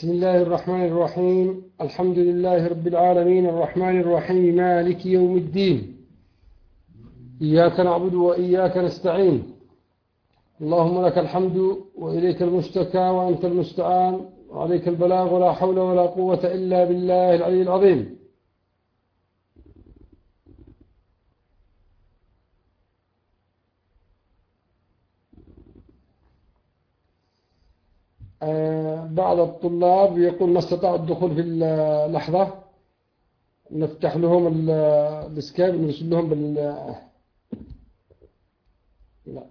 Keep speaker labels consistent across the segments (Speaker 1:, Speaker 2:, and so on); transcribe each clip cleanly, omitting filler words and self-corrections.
Speaker 1: بسم الله الرحمن الرحيم. الحمد لله رب العالمين الرحمن الرحيم مالك يوم الدين. إياك نعبد وإياك نستعين. اللهم لك الحمد وإليك المشتكى وأنت المستعان وعليك البلاغ ولا حول ولا قوة إلا بالله العلي العظيم. بعض الطلاب يقول ما استطاعوا الدخول في اللحظة، نفتح لهم السكايب ونرسل لهم لا.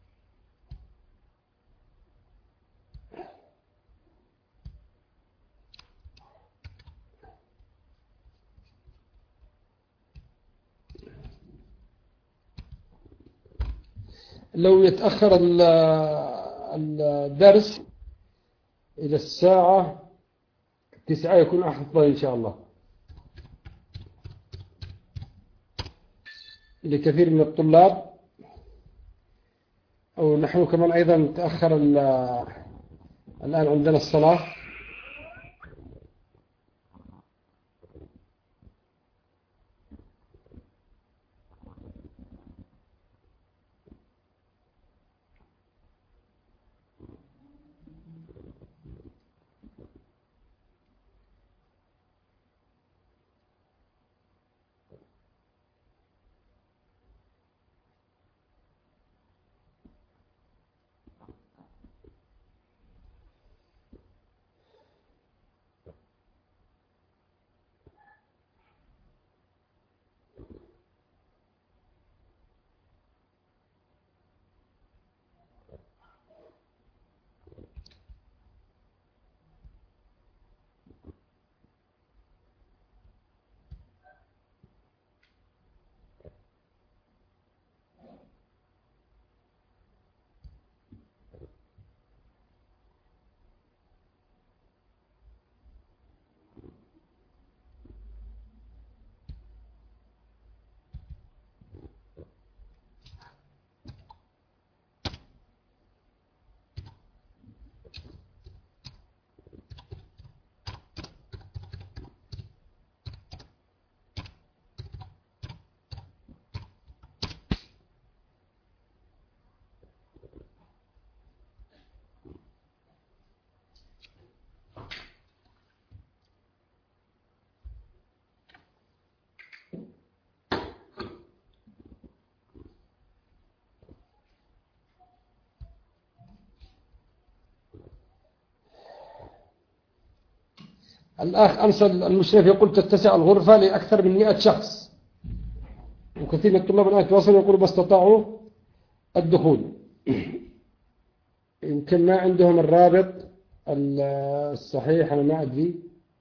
Speaker 1: لو يتأخر الدرس إلى الساعة 9 يكون أفضل إن شاء الله لكثير من الطلاب، أو نحن كمان أيضا تأخر الآن عندنا الصلاة. الأخ أمس المشرف يقول تتسع الغرفة لأكثر من 100 شخص، وكثير من الطلاب الآن يتواصلوا يقولوا ما استطاعوا الدخول، يمكن ما عندهم الرابط الصحيح، أنا ما أدري.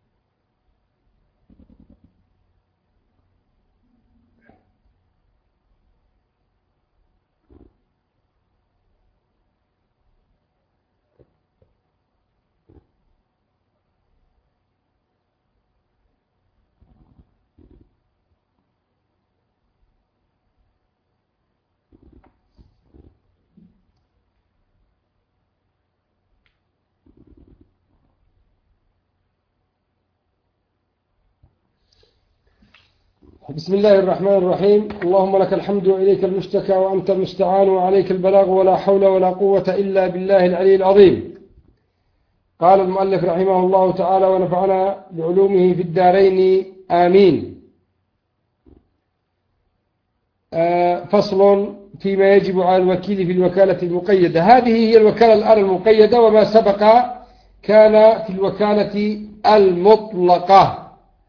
Speaker 1: بسم الله الرحمن الرحيم. اللهم لك الحمد وإليك المشتكى وأنت المستعان وعليك البلاغ ولا حول ولا قوة إلا بالله العلي العظيم. قال المؤلف رحمه الله تعالى ونفعنا بعلومه في الدارين آمين. فصل فيما يجب على الوكيل في الوكالة المقيدة. هذه هي الوكالة الآن المقيدة، وما سبق كان في الوكالة المطلقة،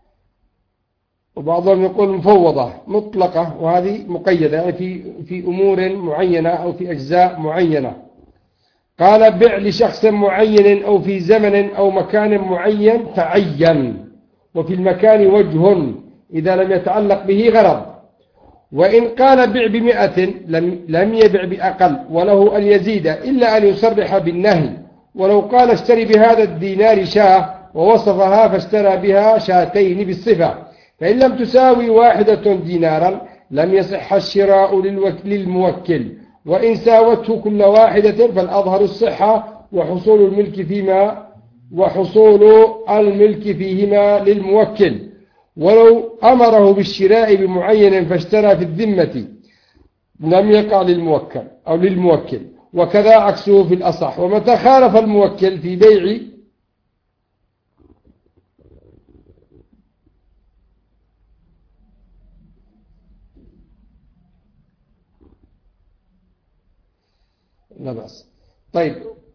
Speaker 1: وبعضهم يقول مفوضة مطلقة، وهذه مقيدة يعني في أمور معينة أو في أجزاء معينة. قال بع لشخص معين أو في زمن أو مكان معين تعين، وفي المكان وجه إذا لم يتعلق به غرض. وإن قال بع ب100 لم يبع بأقل، وله أن يزيد إلا أن يصرح بالنهي. ولو قال اشتري بهذا الدينار شاة ووصفها فاشترى بها شاتين بالصفة، فإن لم تساوي واحدة دينارا لم يصح الشراء للموكل، وإن ساوته كل واحدة فالأظهر الصحة وحصول الملك فيما وحصول الملك فيهما للموكل. ولو أمره بالشراء بمعين فاشترى في الذمة لم يقع للموكل أو للموكل، وكذا عكسه في الأصح. ومتى خالف الموكل في بيع لا بأس. طيب،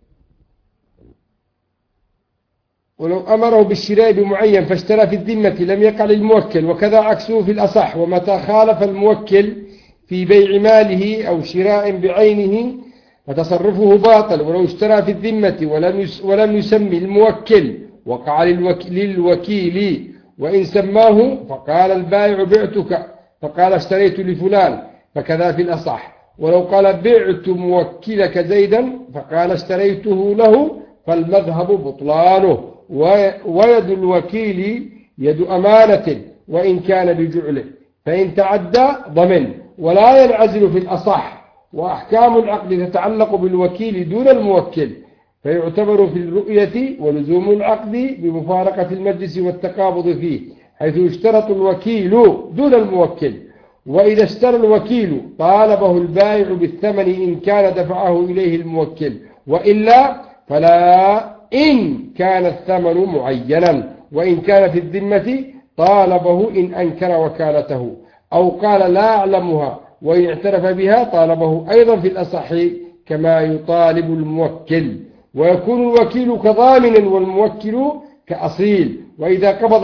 Speaker 1: ولو أمره بالشراء بمعين فاشترى في الذمة لم يقع للموكل، وكذا عكسه في الأصح. ومتى خالف الموكل في بيع ماله أو شراء بعينه فتصرفه باطل، ولو اشترى في الذمة ولم يسمي الموكل وقع للوكيل، وإن سماه فقال البائع بعتك فقال اشتريت لفلان فكذا في الأصح. ولو قال بعت موكلك زيدا فقال اشتريته له فالمذهب بطلانه، ويد الوكيل يد أمانة وإن كان بجعله، فإن تعدى ضمن ولا ينعزل في الأصح. وأحكام العقد تتعلق بالوكيل دون الموكل، فيعتبر في الرؤية ولزوم العقد بمفارقة المجلس والتقابض فيه، حيث يشترط الوكيل دون الموكل. وإذا اشترى الوكيل طالبه البائع بالثمن إن كان دفعه إليه الموكل، وإلا فلا إن كان الثمن معينا. وإن كان في الذمة طالبه إن أنكر وكالته أو قال لا أعلمها، وإن اعترف بها طالبه أيضا في الأصح كما يطالب الموكل. ويكون الوكيل كضامن والموكل كأصيل. وإذا قبض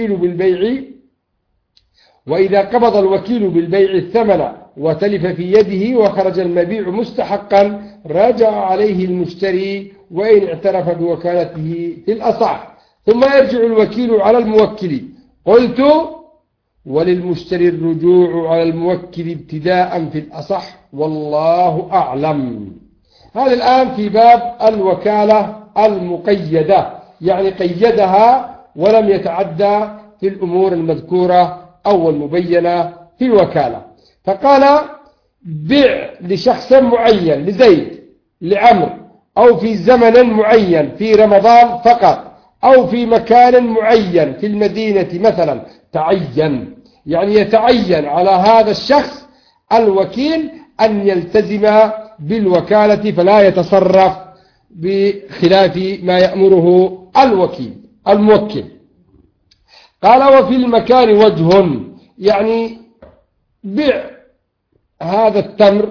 Speaker 1: الوكيل بالبيع الثمن وتلف في يده وخرج المبيع مستحقا راجع عليه المشتري وإن اعترف بوكالته في الأصح، ثم يرجع الوكيل على الموكل. قلت وللمشتري الرجوع على الموكل ابتداء في الأصح، والله أعلم. هذا الآن في باب الوكالة المقيدة، يعني قيدها ولم يتعدى في الأمور المذكورة أو المبينة في الوكالة. فقال بيع لشخص معين، لزيد، لعمر، أو في زمن معين في رمضان فقط، أو في مكان معين في المدينة مثلا، تعين، يعني يتعين على هذا الشخص الوكيل أن يلتزم بالوكالة فلا يتصرف بخلاف ما يأمره الموكل. قال وفي المكان وجه، يعني بيع هذا التمر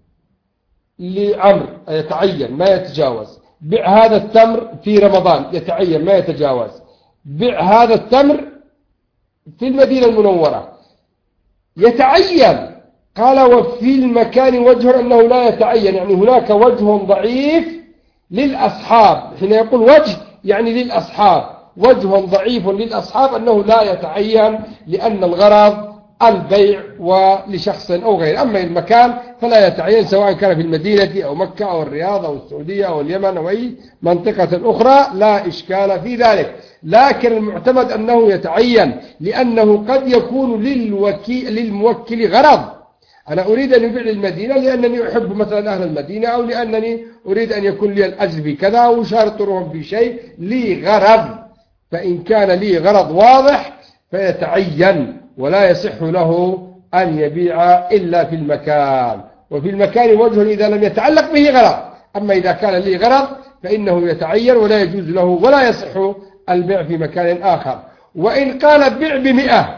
Speaker 1: لعمر يتعين ما يتجاوز، بيع هذا التمر في رمضان يتعين ما يتجاوز، بيع هذا التمر في المدينة المنورة يتعين. قال وفي المكان وجه أنه لا يتعين، يعني هناك وجه ضعيف للأصحاب. حين يقول وجه يعني للأصحاب، وجه ضعيف للأصحاب أنه لا يتعين، لأن الغرض البيع ولشخص أو غير. أما المكان فلا يتعين، سواء كان في المدينة أو مكة أو الرياض أو السعودية أو اليمن أو أي منطقة أخرى لا إشكال في ذلك. لكن المعتمد أنه يتعين، لأنه قد يكون للموكل غرض. أنا أريد أن يبيع للمدينة لأنني أحب مثلا أهل المدينة، أو لأنني أريد أن يكون لي الأجر في كذا، أو شارطهم في شيء لي غرض. فإن كان لي غرض واضح فيتعين، ولا يصح له أن يبيع إلا في المكان. وفي المكان وجه إذا لم يتعلق به غرض. أما إذا كان لي غرض فإنه يتعين ولا يجوز له ولا يصح البيع في مكان آخر. وإن قال بيع ب100،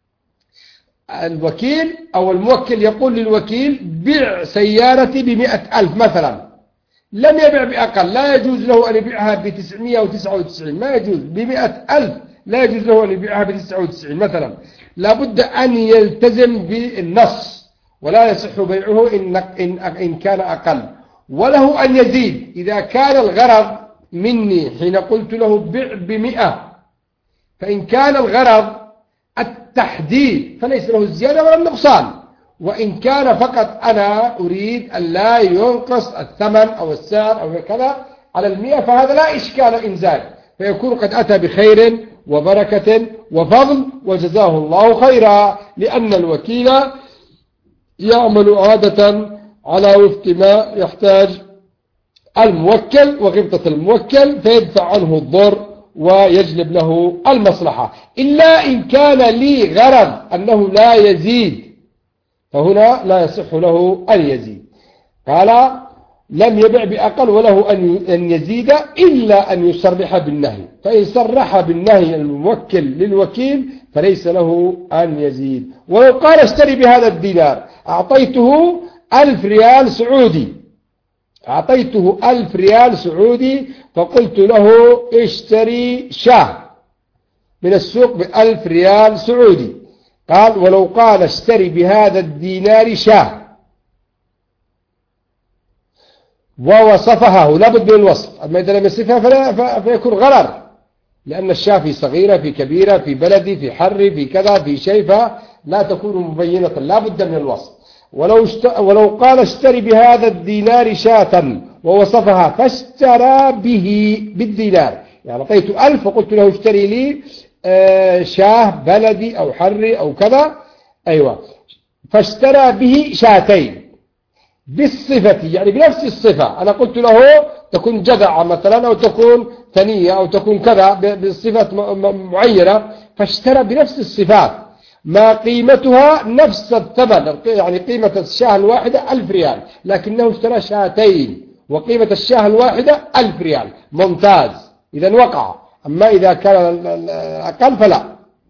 Speaker 1: الوكيل أو الموكل يقول للوكيل بيع سيارتي ب100,000 مثلا، لم يبيع بأقل، لا يجوز له أن يبيعها ب999، ما يجوز. ب100,000 لا يجوز له أن يبيعها ب99 مثلا، لابد أن يلتزم بالنص، ولا يصح بيعه إن كان أقل. وله أن يزيد إذا كان الغرض مني حين قلت له بيع ب100، فإن كان الغرض التحديد فليس له الزيادة ولا النقصان. وإن كان فقط أنا أريد أن لا ينقص الثمن أو السعر أو كذا على 100، فهذا لا إشكال إن زاد، فيكون قد أتى بخير وبركة وفضل وجزاه الله خيرا، لأن الوكيل يعمل عادة على وفق ما يحتاج الموكل وغبطة الموكل فيدفع عنه الضر ويجلب له المصلحة، إلا إن كان لي غرض أنه لا يزيد، فهنا لا يصح له أن يزيد. قال لم يبع بأقل وله أن يزيد إلا أن يصرح بالنهي، فإن صرح بالنهي الموكل للوكيل فليس له أن يزيد. ولو قال اشتري بهذا الدينار أعطيته 1000 ريال سعودي، أعطيته 1000 ريال سعودي فقلت له اشتري شاة من السوق ب1000 ريال سعودي، قال ولو قال اشتري بهذا الدينار شاة ووصفها، لابد من الوصف، أما إذا لم يصفها فيكون غرر، لأن الشاة في صغيرة في كبيرة في بلدي في حر في كذا في شيء، فلا تكون مبينة، لابد من الوصف. ولو قال اشتري بهذا الدينار شاة ووصفها فاشترى به بالدينار، يعني أعطيته 1000 وقلت له اشتري لي شاه بلدي أو حري أو كذا، أيوة، فاشترى به شاتين بالصفة، يعني بنفس الصفة، أنا قلت له تكون جذع مثلا أو تكون ثنية أو تكون كذا بصفة معينة، فاشترى بنفس الصفات ما قيمتها نفس الثمن، يعني قيمة الشاة الواحدة 1000 ريال، لكنه اشترى شاتين وقيمة الشاة الواحدة 1000 ريال، ممتاز، إذا وقع. أما إذا كان أقل فلا.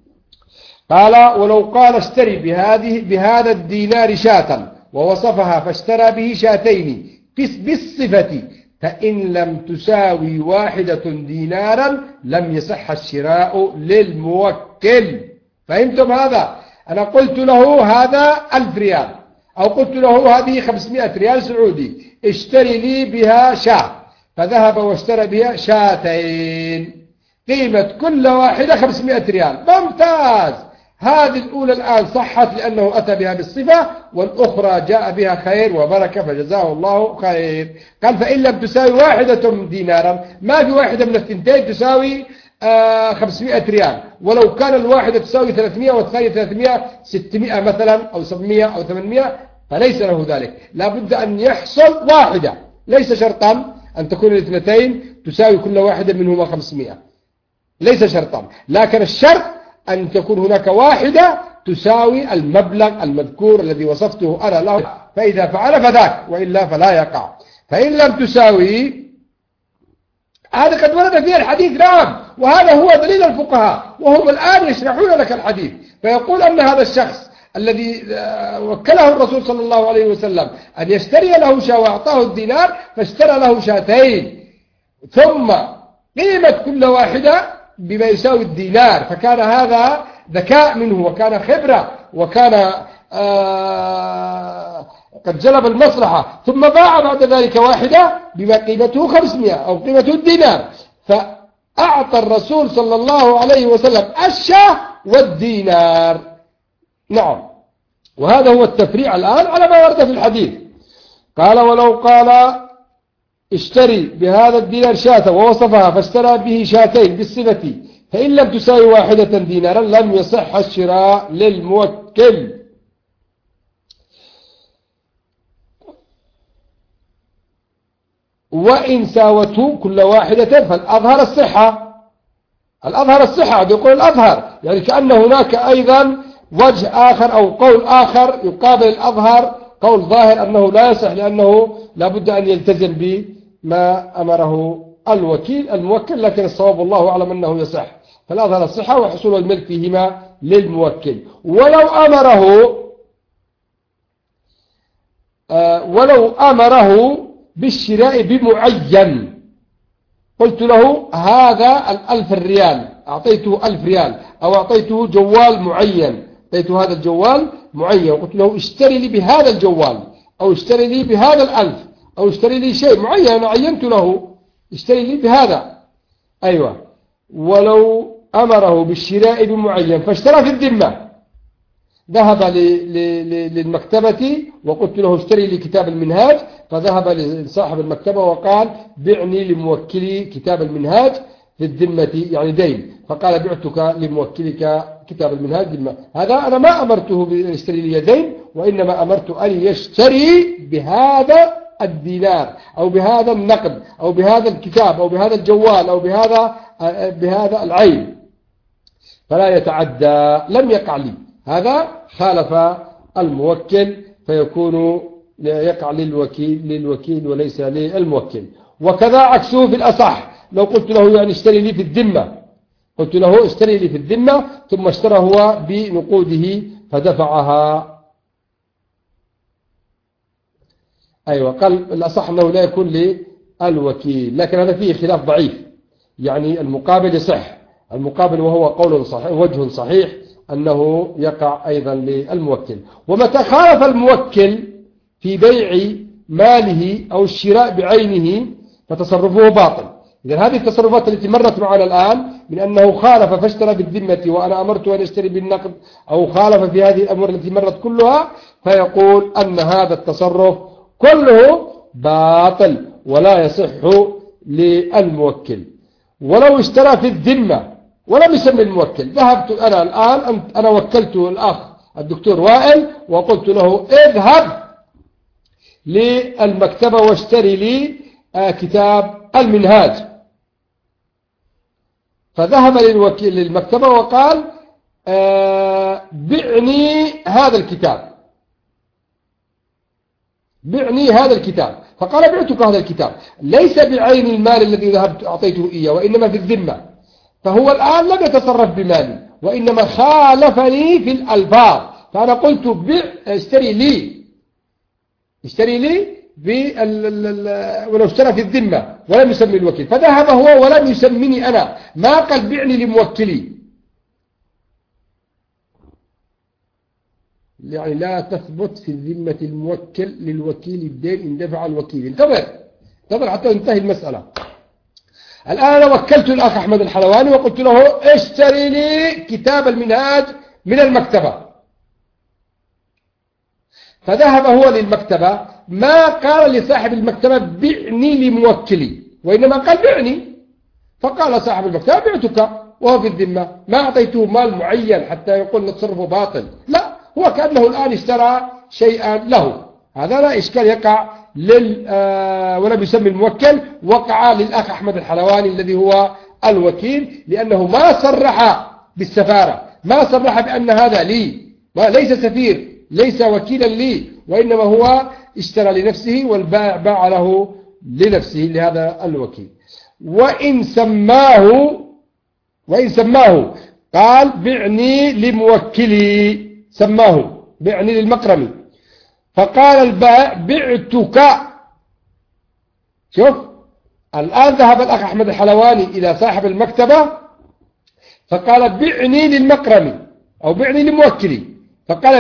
Speaker 1: قال ولو قال اشتري بهذا الدينار شاة ووصفها فاشترى به شاتين بالصفة فإن لم تساوي واحدة دينارا لم يصح الشراء للموكل. فهمتم هذا؟ أنا قلت له هذا 1000 ريال أو قلت له هذه 500 ريال سعودي، اشتري لي بها شاة، فذهب واشترى بها شاتين قيمة كل واحدة 500 ريال، ممتاز. هذه الأولى الآن صحت لأنه أتى بها بالصفة، والأخرى جاء بها خير وبركة فجزاه الله خير. قال فإن لم تساوي واحدة دينارا، ما في واحدة من الثنتين تساوي 500 ريال، ولو كان الواحدة تساوي 300 والثانية 300 600 مثلا أو 700 أو 800 فليس له ذلك، لا بد أن يحصل واحدة، ليس شرطا أن تكون الاثنتين تساوي كل واحدة منهما 500، ليس شرطا، لكن الشرط أن تكون هناك واحدة تساوي المبلغ المذكور الذي وصفته أنا له، فإذا فعل فذاك، وإلا فلا يقع. فإن لم تساوي، هذا قد ورد فيه الحديث، نعم، وهذا هو دليل الفقهاء، وهم الآن يشرحون لك الحديث، فيقول أن هذا الشخص الذي وكله الرسول صلى الله عليه وسلم أن يشتري له شاة وأعطاه الدينار، فاشترى له شاتين، ثم قيمة كل واحدة بما يساوي الدينار، فكان هذا ذكاء منه وكان خبرة وكان قد جلب المصلحة، ثم باع بعد ذلك واحدة بما قيمته 500 أو قيمته الدينار، فأعطى الرسول صلى الله عليه وسلم الشاة والدينار. نعم، وهذا هو التفريع الآن على ما ورد في الحديث. قال ولو قال اشتري بهذا الدينار شاة ووصفها فاشترى به شاتين بالصفة فإن لم تساوي واحدة دينارا لم يصح الشراء للموكل. وإن ساوته كل واحدة فالأظهر الصحة، الأظهر الصحة يقول الأظهر، يعني كأن هناك أيضا وجه آخر أو قول آخر يقابل الأظهر، قول ظاهر أنه لا يصح لأنه لابد أن يلتزم بما أمره الموكل، لكن الصواب الله أعلم أنه يصح، فالأظهر الصحة وحصول الملك فيهما للموكل. ولو أمره بالشراء بمعين، قلت له هذا 1000 ريال، أعطيته 1000 ريال أو أعطيته جوال معين، أعطيته هذا الجوال معين وقلت له اشتري لي بهذا الجوال أو اشتري لي بهذا 1000 أو اشتري لي شيء معين، أنا عينت له اشتري لي بهذا، أيوة. ولو أمره بالشراء بمعين فاشترى في الذمة، ذهب للمكتبة وقلت له اشتري لي كتاب المنهاج، فذهب لصاحب المكتبة وقال بعني لموكلي كتاب المنهاج في الذمة يعني دين، فقال بعتك لموكلك كتاب المنهاج ذمة. هذا أنا ما أمرته بأن يشتري لي دين، وإنما أمرت أن يشتري بهذا الدينار أو بهذا النقد أو بهذا الكتاب أو بهذا الجوال أو بهذا العين، فلا يتعدى، لم يقع لي، هذا خالف الموكل، فيكون يقع للوكيل وليس للموكل. وكذا عكسه في الأصح، لو قلت له يعني اشتري لي في الذمة، قلت له اشتري لي في الذمة ثم اشترى هو بنقوده فدفعها. أيوة، قال الأصح أنه لا يكون للوكيل، لكن هذا فيه خلاف ضعيف، يعني المقابل يصح، المقابل وهو قول صحيح، وجه صحيح أنه يقع أيضا للموكل. ومتى خالف الموكل في بيع ماله أو الشراء بعينه فتصرفه باطل. إذا هذه التصرفات التي مرت معنا الآن من أنه خالف فاشترى بالذمة وأنا أمرت أن يشتري بالنقد، أو خالف في هذه الأمور التي مرت كلها، فيقول أن هذا التصرف كله باطل ولا يصح للموكل. ولو اشترى في الذمة ولم يسمي الموكل، ذهبت أنا الآن، أنا وكلت الأخ الدكتور وائل وقلت له اذهب للمكتبة واشتري لي كتاب المنهاج، فذهب للمكتبة وقال بعني هذا الكتاب، بعني هذا الكتاب، فقال بعتك هذا الكتاب، ليس بعين المال الذي ذهبت أعطيته إياه وإنما في الذمة، فهو الآن لم يتصرف بمالي وإنما خالفني في الألفاظ، فأنا قلت اشتري لي ولو اشترى في الذمة ولم يسمي الوكيل، فذهب هو ولم يسمني أنا، ما قال بعني لموكلي. يعني لا تثبت في ذمة الموكل للوكيل الدين إن دفع الوكيل. انتظر حتى تنتهي المسألة. الآن أنا وكلت الأخ أحمد الحلواني وقلت له اشتري لي كتاب المنهاج من المكتبة، فذهب هو للمكتبة، ما قال لصاحب المكتبة بعني لموكلي وإنما قال بعني، فقال صاحب المكتبة بعتك وهو في الذمة، ما أعطيته مال معين حتى يقول تصرفه باطل، لا، هو كأنه الآن اشترى شيئا له، هذا لا إشكال يقع ولم يسمي الموكل، وقع للأخ أحمد الحلواني الذي هو الوكيل، لأنه ما صرح بالسفارة، ما صرح بأن هذا لي، ليس سفير، ليس وكيلا لي، وإنما هو اشترى لنفسه والبائع باع له لنفسه لهذا الوكيل. وإن سماه قال بعني لموكلي، سماه بعني للمقرمي، فقال البائع بعتك. شوف الآن ذهب الأخ أحمد الحلواني إلى صاحب المكتبة فقال بعني للمقرمي أو بعني لموكلي، فقال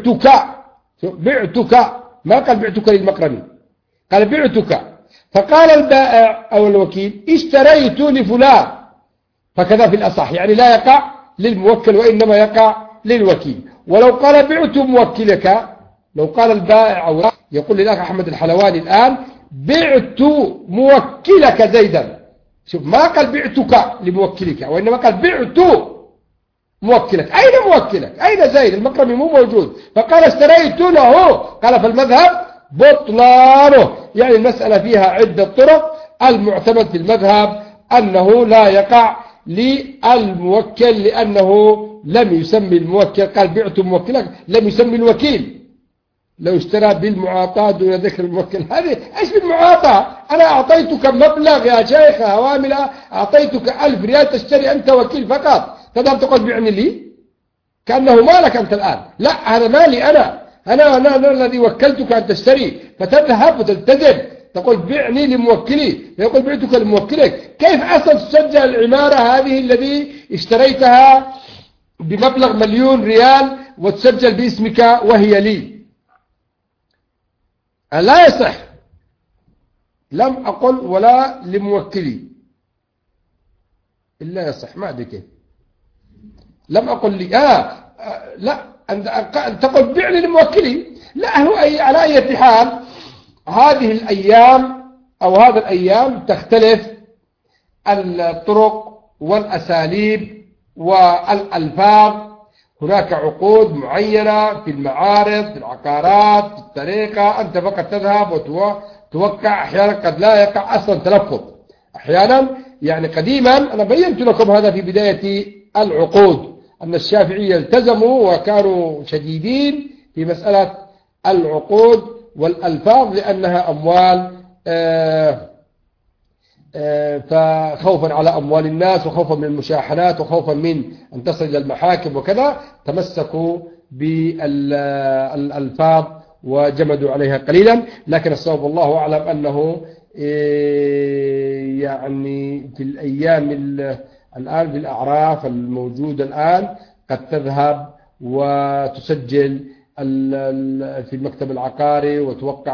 Speaker 1: بعتك، ما قال بعتك للمقرمي، قال بعتك، فقال البائع أو الوكيل اشتريت لفلان، فكذا في الأصح، يعني لا يقع للموكل وإنما يقع للوكيل. ولو قال بعت موكلك، لو قال البائع أو يقول للأخ أحمد الحلواني الآن بعت موكلك زيدا، شوف ما قال بعتك لموكلك وإنما قال بعت موكلك، أين موكلك؟ أين زيد؟ المقرمي مو موجود، فقال اشتريت له، قال فالمذهب بطلانه، يعني المسألة فيها عدة طرق، المعتمد في المذهب أنه لا يقع للموكل لأنه لم يسمي الموكل، قال بعت موكلك، لم يسمي الوكيل. لو اشترى بالمعاطاة دون ذكر الموكل، هذه ايش بالمعاطاة؟ أنا أعطيتك مبلغ يا شيخ هواملة، أعطيتك 1000 ريال تشتري أنت وكيل فقط، تذهب تقول بعني لي كأنه مالك أنت الآن، لا هذا مالي أنا الذي وكلتك أن تشتري، فتذهب وتلتزم تقول بعني لموكلي، فيقول بعتك لموكلك. كيف أصلا تسجل العمارة هذه الذي اشتريتها بمبلغ 1,000,000 ريال وتسجل باسمك وهي لي؟ لا يصح، لم أقل ولا لموكلي إلا يصح، ما أدري كيف لم أقل لي لا أن تقول بعني لموكلي، لا هو على أي حال هذه الأيام أو هذا الأيام تختلف الطرق والأساليب والألفاظ، هناك عقود معينة في المعارض، في العقارات، في الطريقة، أنت فقط تذهب توقع، أحيانا قد لا يقع أصلا تلفظ. أحيانا يعني قديما أنا بينت لكم هذا في بداية العقود، أن الشافعية التزموا وكانوا شديدين في مسألة العقود والألفاظ لأنها أموال، فخوفا على أموال الناس وخوفا من المشاحنات وخوفا من أن تصل إلى المحاكم وكذا، تمسكوا بالألفاظ وجمدوا عليها قليلا. لكن الصواب والله أعلم أنه يعني في الأيام الآن في الأعراف الموجودة الآن قد تذهب وتسجل في المكتب العقاري وتوقع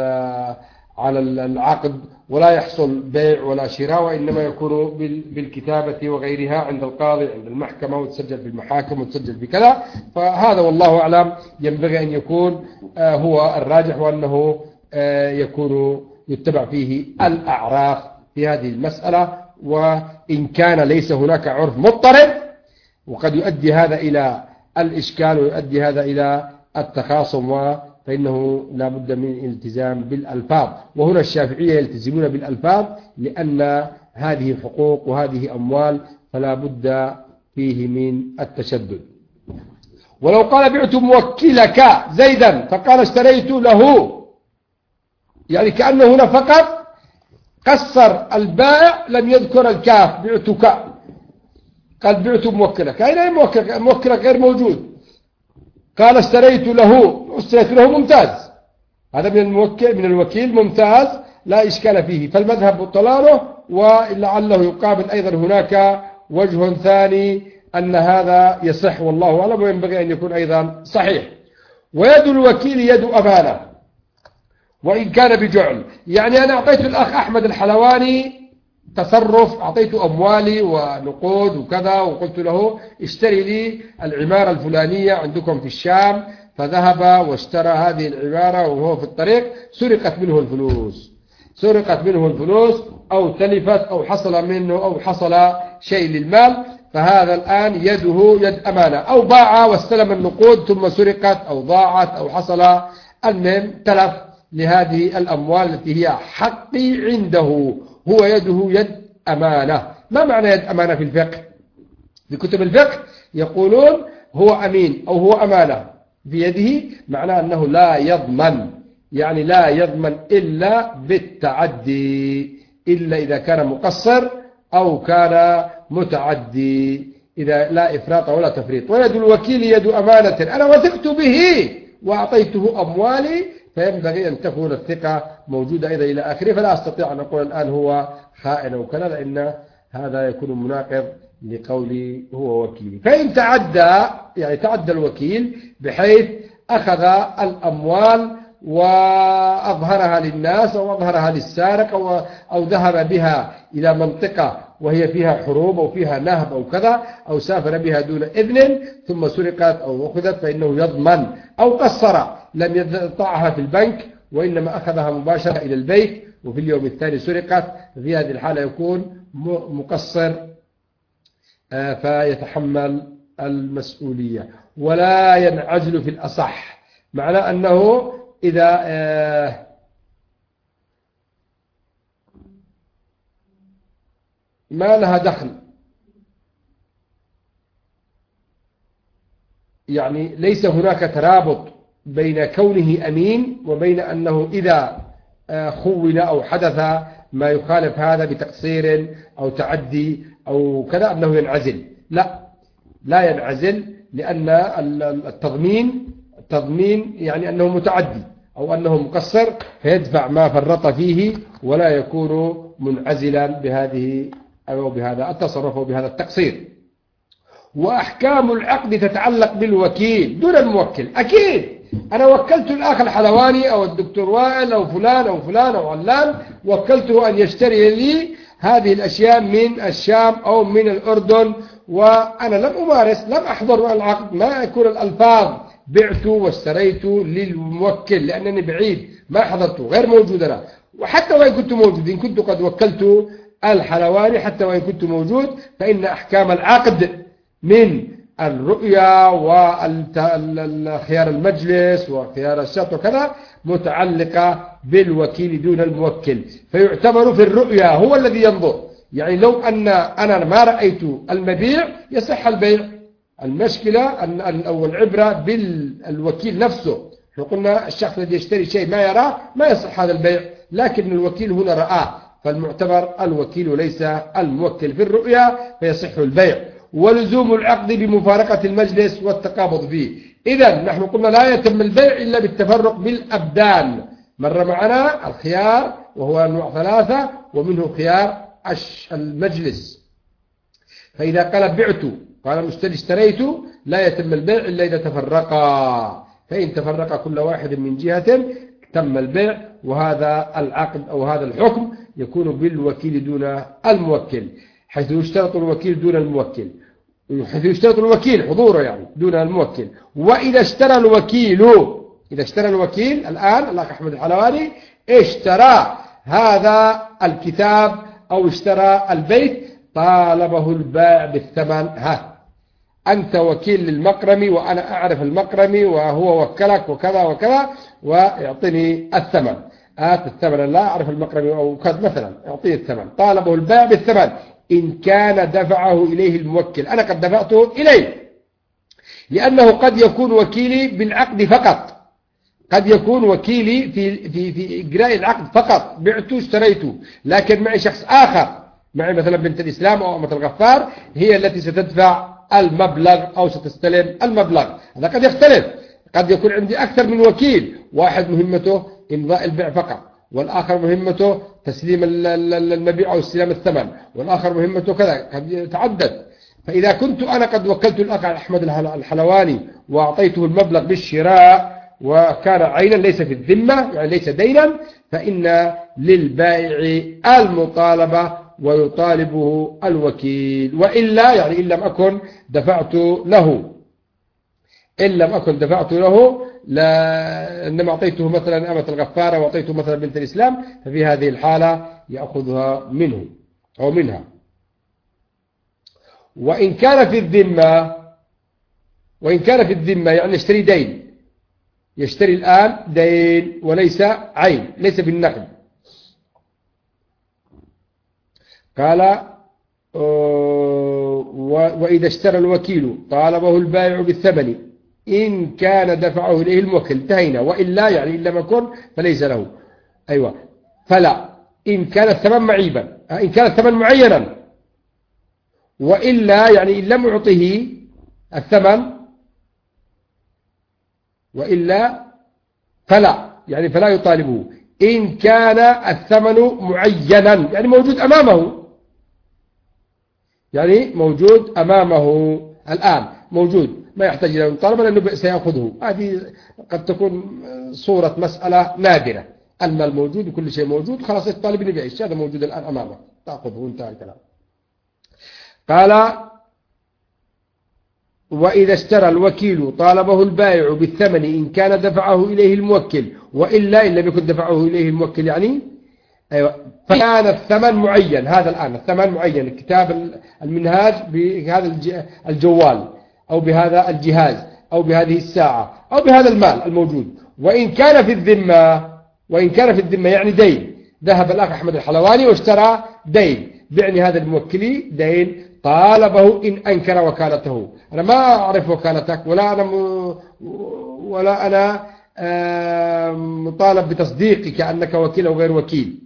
Speaker 1: على العقد، ولا يحصل بيع ولا شراء، وإنما يكون بالكتابة وغيرها عند القاضي عند المحكمة، وتسجل في المحاكم وتسجل بكذا. فهذا والله أعلم ينبغي أن يكون هو الراجح، وأنه يكون يتبع فيه الأعراف في هذه المسألة. وإن كان ليس هناك عرف مضطرب وقد يؤدي هذا إلى الإشكال ويؤدي هذا إلى التخاصم، فإنه لا بد من الالتزام بالألفاظ. وهنا الشافعية يلتزمون بالألفاظ لأن هذه حقوق وهذه أموال، فلا بد فيه من التشدد. ولو قال بعت موكلك زيدا فقال اشتريت له، يعني كأنه هنا فقط قصر البائع، لم يذكر الكاف بعتك، قال بعت موكلك. أين موكلك غير موجود، قال اشتريت له ممتاز، هذا من الوكيل ممتاز لا إشكال فيه. فالمذهب بطلانه، ولعله يقابل أيضا هناك وجه ثاني أن هذا يصح والله أعلم، وينبغي أن يكون أيضا صحيح. ويد الوكيل يد أمانة وإن كان بجعل. يعني أنا أعطيت الأخ أحمد الحلواني تصرف، أعطيته أموالي ونقود وكذا، وقلت له اشتري لي العمارة الفلانية عندكم في الشام، فذهب واشترى هذه العمارة وهو في الطريق سرقت منه الفلوس أو تلفت أو حصل شيء للمال، فهذا الآن يده يد أمانة. أو باع واستلم النقود ثم سرقت أو ضاعت أو حصل المهم تلف لهذه الأموال التي هي حقي عنده، هو يده يد أمانة. ما معنى يد أمانة في الفقه؟ في كتب الفقه يقولون هو أمين أو هو أمانة بيده، معناه أنه لا يضمن، يعني لا يضمن إلا بالتعدي، إلا إذا كان مقصر أو كان متعدي، إذا لا إفراط ولا تفريط. ويد الوكيل يد أمانة، أنا وثقت به وأعطيته أموالي، فينبغي أن تكون الثقة موجودة أيضا إلى آخره. فلا أستطيع أن أقول الآن هو خائن أو كذا، لأن هذا يكون مناقض لقولي هو وكيلي. فإن تعدى الوكيل بحيث أخذ الأموال وأظهرها للناس أو أظهرها للسارق أو ذهب بها إلى منطقة وهي فيها حروب أو فيها نهب أو كذا، أو سافر بها دون إذن ثم سرقت أو أخذت، فإنه يضمن. أو قصر لم يضعها في البنك وإنما أخذها مباشرة إلى البيت وفي اليوم الثاني سرقت، في هذه الحالة يكون مقصر فيتحمل المسؤولية ولا ينعزل في الأصح. معنى أنه إذا ما لها دخل، يعني ليس هناك ترابط بين كونه أمين وبين أنه إذا خون أو حدث ما يخالف هذا بتقصير أو تعدي أو كذا أنه ينعزل. لا ينعزل، لأن التضمين يعني أنه متعدي أو أنه مقصر، فيدفع ما فرط فيه ولا يكون منعزلا بهذه أو بهذا التصرف أو بهذا التقصير. وأحكام العقد تتعلق بالوكيل دون الموكل. أكيد أنا وكلت الأخ الحلواني أو الدكتور وائل أو فلان أو فلان أو علان، وكلته أن يشتري لي هذه الأشياء من الشام أو من الأردن، وأنا لم أمارس، لم أحضر العقد، ما يكون الألفاظ بعت واشتريت للموكل لأنني بعيد ما حضرته، غير موجود أنا. وحتى وإن كنت موجود، إن كنت قد وكلت الحلواني حتى وإن كنت موجود، فإن أحكام العقد من الرؤيا وخيار المجلس وخيار الشرط وكذا متعلقة بالوكيل دون الموكل، فيعتبر في الرؤيا هو الذي ينظر. يعني لو أن أنا ما رأيت المبيع يصح البيع. المشكلة أو العبرة بالوكيل نفسه. احنا قلنا الشخص الذي يشتري شيء ما يراه ما يصح هذا البيع، لكن الوكيل هنا رآه، فالمعتبر الوكيل ليس الموكل في الرؤيا فيصح البيع. ولزوم العقد بمفارقة المجلس والتقابض فيه. إذا نحن قلنا لا يتم البيع إلا بالتفرق بالأبدان. مر معنا الخيار وهو أنواع 3 ومنه خيار المجلس. فإذا قال بعت قال المشتري اشتريت لا يتم البيع إلا إذا تفرقا، فإن تفرق كل واحد من جهة تم البيع. وهذا العقد أو هذا الحكم يكون بالوكيل دون الموكل، حيث يشترط الوكيل دون الموكل، حيث يشترط الوكيل حضوره يعني دون الموكل. وإذا اشترى الوكيل الآن الأخ أحمد الحلواني اشترى هذا الكتاب أو اشترى البيت، طالبه البائع بالثمن. أنت وكيل للمقرمي وأنا أعرف المقرمي وهو وكلك وكذا وكذا ويعطيني الثمن. الثمن لا أعرف المقرمي أو كذا مثلا، يعطيه الثمن. طالبه البائع بالثمن إن كان دفعه إليه الموكل. أنا قد دفعته إليه، لأنه قد يكون وكيلي بالعقد فقط، قد يكون وكيلي في إجراء العقد فقط، بعته اشتريته، لكن معي شخص آخر، معي مثلا بنت الإسلام أو أمة الغفار هي التي ستدفع المبلغ أو ستستلم المبلغ. هذا قد يختلف، قد يكون عندي أكثر من وكيل، واحد مهمته إمضاء البيع فقط، والآخر مهمته تسليم المبيع أو استلام الثمن، والآخر مهمته كذا، قد يتعدد. فإذا كنت أنا قد وكلت الأخ أحمد الحلواني وأعطيته المبلغ بالشراء وكان عينا ليس في الذمة يعني ليس دينا، فإن للبائع المطالبة ويطالبه الوكيل. وإلا يعني إن لم أكن دفعت له إنما أعطيته مثلا أمة الغفارة وأعطيته مثلا بنت الإسلام، ففي هذه الحالة يأخذها منه أو منها. وإن كان في الذمة يعني يشتري دين، يشتري الآن دين وليس عين، ليس بالنقد. قال وإذا اشترى الوكيل طالبه البائع بالثمن إن كان دفعه إليه الموكل، انتهينا. وإلا يعني إن لم يكن فليس له. أيوة، فلا إن كان الثمن معيبا، إن كان الثمن معينا. وإلا يعني إن لم يعطه الثمن، وإلا فلا يعني فلا يطالبه. إن كان الثمن معينا يعني موجود أمامه، يعني موجود أمامه الآن، موجود ما يحتاج إلى مطالبة لأنه سيأخذه. هذه قد تكون صورة مسألة نادرة، المال موجود وكل شيء موجود، خلاص الطالب يبيعش، هذا موجود الآن أمامه تأخذه وانتهى الكلام. قال وإذا اشترى الوكيل طالبه البائع بالثمن إن كان دفعه إليه الموكل، وإلا إن لم يكن دفعه إليه الموكل يعني أيوة فكان الثمن معين. هذا الآن الثمن معين، الكتاب المنهاج بهذا الجوال أو بهذا الجهاز أو بهذه الساعة أو بهذا المال الموجود. وإن كان في الذمة يعني دين، ذهب الأخ أحمد الحلواني واشترى دين، بعني هذا الموكلي دين، طالبه إن أنكر وكالته. أنا ما أعرف وكالتك ولا أنا مطالب بتصديقك أنك وكيل أو غير وكيل،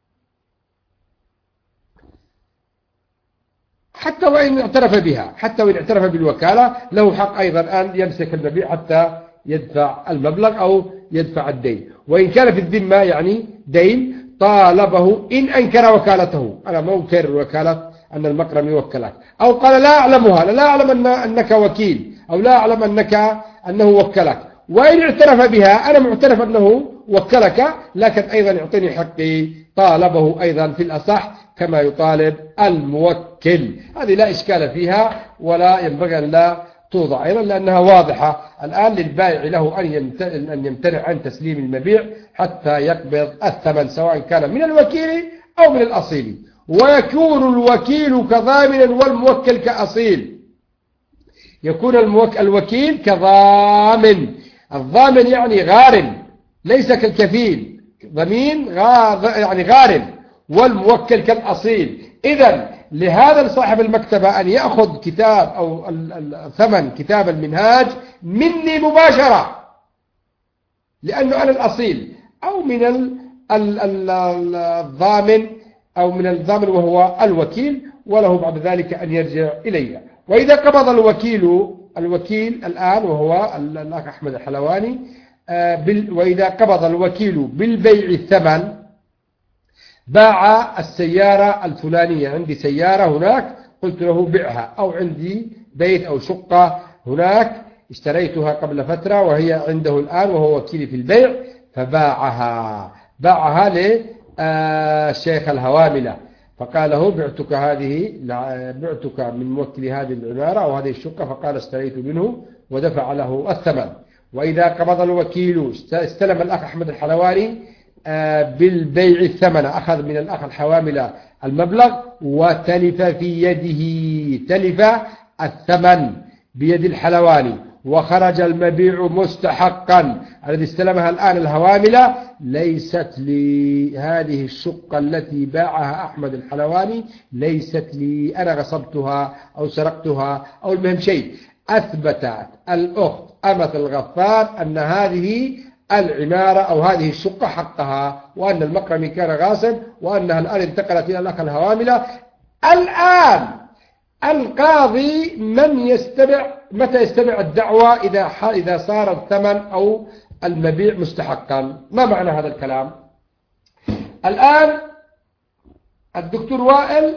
Speaker 1: حتى وإن اعترف بها، حتى وإن اعترف بالوكالة له حق أيضا أن يمسك المبيع حتى يدفع المبلغ أو يدفع الدين. وإن كان في الذمة يعني دين، طالبه إن أنكر وكالته. أنا ما أنكر وكالة أن المقرم يوكلك، أو قال لا أعلمها، لا أعلم أنك وكيل، أو لا أعلم أنه وكلك. وإن اعترف بها أنا معترف أنه وكلك، لكن أيضا يعطيني حقي، طالبه أيضا في الأصح كما يطالب الموكل. هذه لا إشكال فيها ولا ينبغي أن لا توضع أيضا، لأنها واضحة. الآن للبائع له أن يمتنع عن تسليم المبيع حتى يقبض الثمن، سواء كان من الوكيل أو من الأصيل. ويكون الوكيل كضامن والموكل كأصيل يكون الوكيل كضامن. الضامن يعني غارم ليس كالكفيل، ضمين يعني غارم، والموكل كالأصيل. إذن لهذا صاحب المكتبة أن يأخذ كتاب أو ثمن كتاب المنهاج مني مباشرة لأنه أنا الأصيل، أو من الضامن، أو من الضامن وهو الوكيل، وله بعد ذلك أن يرجع إلي. وإذا قبض الوكيل الآن وهو الأخ أحمد الحلواني، وإذا قبض الوكيل بالبيع الثمن، باع السيارة الفلانية، عندي سيارة هناك قلت له بعها، أو عندي بيت أو شقة هناك اشتريتها قبل فترة وهي عنده الآن وهو وكيلي في البيع، باعها للشيخ الهواملة، فقال له بعتك من موكل هذه العمارة أو هذه الشقة، فقال اشتريت منه ودفع له الثمن. وإذا قبض الوكيل استلم الأخ أحمد الحلواني بالبيع الثمن، أخذ من الأخ الحواملة المبلغ وتلف في يده، تلف الثمن بيد الحلواني، وخرج المبيع مستحقا. الذي استلمها الآن الهواملة ليست لي، هذه الشقة التي باعها أحمد الحلواني ليست لي، أنا غصبتها أو سرقتها أو المهم شيء. أثبتت الأخت أمة الغفار أن هذه العمارة أو هذه الشقة حقها، وأن المقرمي كان غاصب، وأنها الآن انتقلت إلى الأخ الهواملة. الآن القاضي متى يستمع الدعوة؟ إذا صار الثمن أو المبيع مستحقا. ما معنى هذا الكلام؟ الآن الدكتور وائل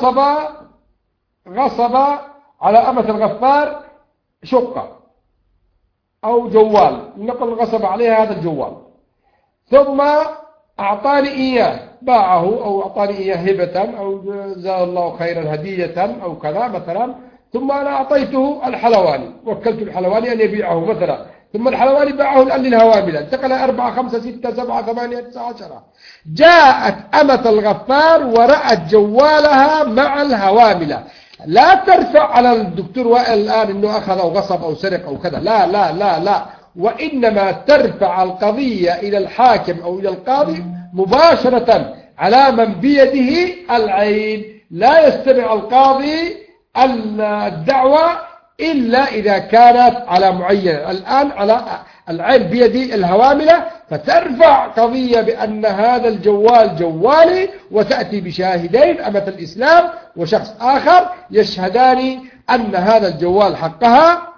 Speaker 1: غصب على أمة الغفار شقة أو جوال، نقل غصب عليها هذا الجوال، ثم أعطاني إياه، باعه أو أعطاني إياه هبة أو جزاه الله خيرا هدية أو كذا مثلا، ثم أنا أعطيته الحلواني، وكلت الحلواني أن يبيعه مثلا، ثم الحلواني باعه الآن للهواملة، انتقل 4 5 6 7 8 9 10. جاءت أمة الغفار ورأت جوالها مع الهواملة. لا ترفع على الدكتور وائل الآن أنه أخذ أو غصب أو سرق أو كذا، لا لا لا لا، وإنما ترفع القضية إلى الحاكم أو إلى القاضي مباشرة على من بيده العين. لا يستمع القاضي الدعوة إلا إذا كانت على معين. الآن على العين بيد الهواملة، فترفع قضية بأن هذا الجوال جوالي، وتأتي بشاهدين، أمة الإسلام وشخص آخر، يشهدان أن هذا الجوال حقها.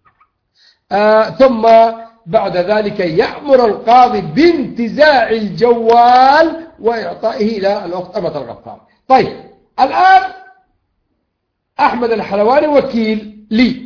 Speaker 1: ثم بعد ذلك يأمر القاضي بانتزاع الجوال وإعطائه إلى الأخت أمة الغفار. طيب الآن أحمد الحلواني وكيل لي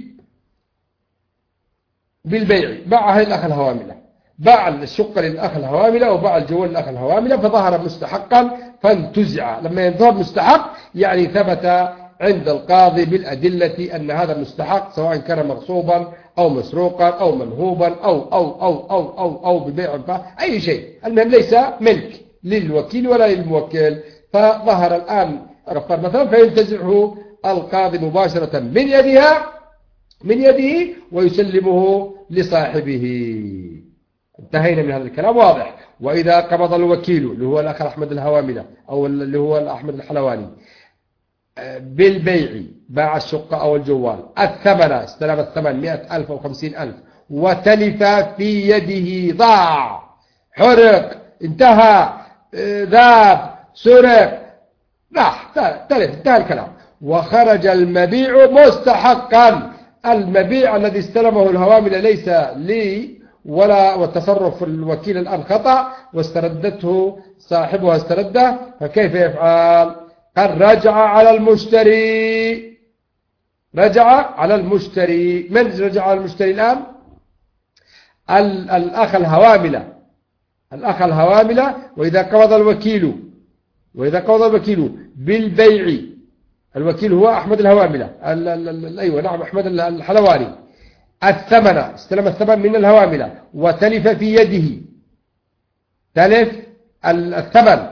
Speaker 1: بالبيع، باعها للأخ الهواملة، باع الشقة للأخ الهواملة وباع الجوال للأخ الهواملة، فظهر مستحقا فانتزع. لما يظهر مستحق يعني ثبت عند القاضي بالأدلة أن هذا مستحق، سواء كان مغصوبا أو مسروقا أو منهوبا أو ببيع أي شيء، المهم ليس ملك للوكيل ولا للموكل. فظهر الآن غفار مثلا، فينتزعه القاضي مباشرة من يده ويسلمه لصاحبه. انتهينا من هذا الكلام، واضح. وإذا قبض الوكيل اللي هو الأخ أحمد الهواملة أو اللي هو أحمد الحلواني بالبيع، باع الشقة أو الجوال، الثمن، استلم الثمن 100,000 أو 50,000، وتلف في يده، ضاع، حرق، انتهى، ذاب، سرق، راح، تلف، انتهى الكلام. وخرج المبيع مستحقا. المبيع الذي استلمه الهوامل ليس لي، والتصرف الوكيل الآن خطأ، واستردته صاحبها استرده، فكيف يفعل؟ قال رجع على المشتري. رجع على المشتري. من رجع على المشتري الآن؟ الأخ الهواملة. الأخ الهواملة. وإذا قبض الوكيل بالبيع، الوكيل هو أحمد الهواملة، أيوة نعم أحمد الحلواني، الثمن، استلم الثمن من الهواملة وتلف في يده، تلف الثمن،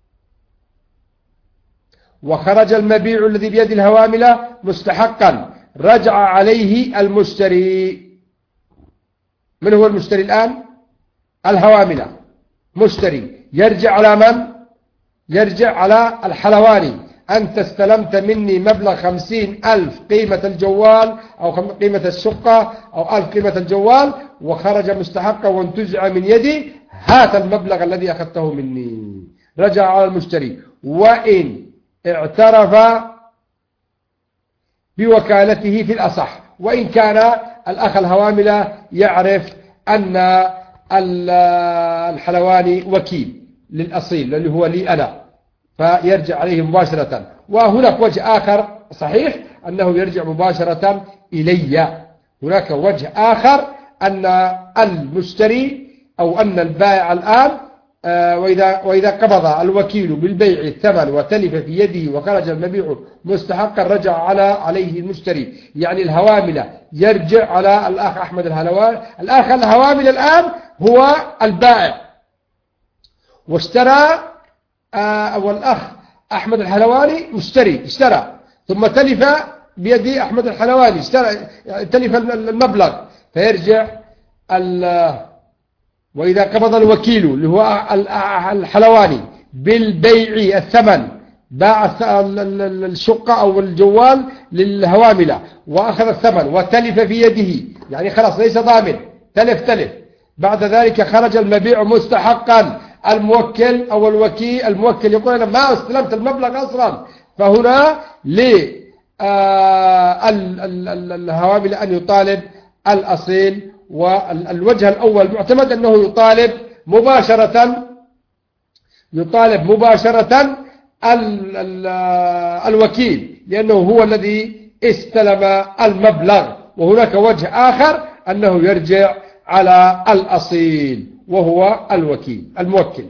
Speaker 1: وخرج المبيع الذي بيد الهواملة مستحقا، رجع عليه المشتري. من هو المشتري الآن؟ الهواملة. مشتري يرجع على من؟ يرجع على الحلواني. أنت استلمت مني مبلغ 50,000 قيمة الجوال أو قيمة الشقة أو 1000 قيمة الجوال، وخرج مستحقا وانتزع من يدي، هات المبلغ الذي أخذته مني. رجع على المشتري، وإن اعترف بوكالته في الأصح، وإن كان الأخ الهواملة يعرف أن الحلواني وكيل للأصيل اللي هو لي أنا، فيرجع عليه مباشرة. وهناك وجه آخر صحيح أنه يرجع مباشرة إلي. هناك وجه آخر أن المشتري أو أن البائع الآن وإذا قبض الوكيل بالبيع الثمن وتلف في يده وخرج المبيع مستحقا، رجع عليه المشتري. يعني الهوامل يرجع على الأخ أحمد الهلواني. الأخ الهوامل الآن هو البائع، واشترى أو الأخ أحمد الحلواني اشترى ثم تلف بيد أحمد الحلواني، تلف المبلغ، فيرجع وإذا قبض الوكيل اللي هو الحلواني بالبيع الثمن، باع الشقة أو الجوال للهواملة وأخذ الثمن وتلف في يده، يعني خلاص ليس ضامن، تلف. بعد ذلك خرج المبيع مستحقا، الموكل أو الوكيل، الموكل يقول أنا ما استلمت المبلغ أصلا، فهنا للهوامل أن يطالب الأصيل. والوجه الأول معتمد أنه يطالب مباشرة الوكيل، لأنه هو الذي استلم المبلغ. وهناك وجه آخر أنه يرجع على الأصيل وهو الموكل.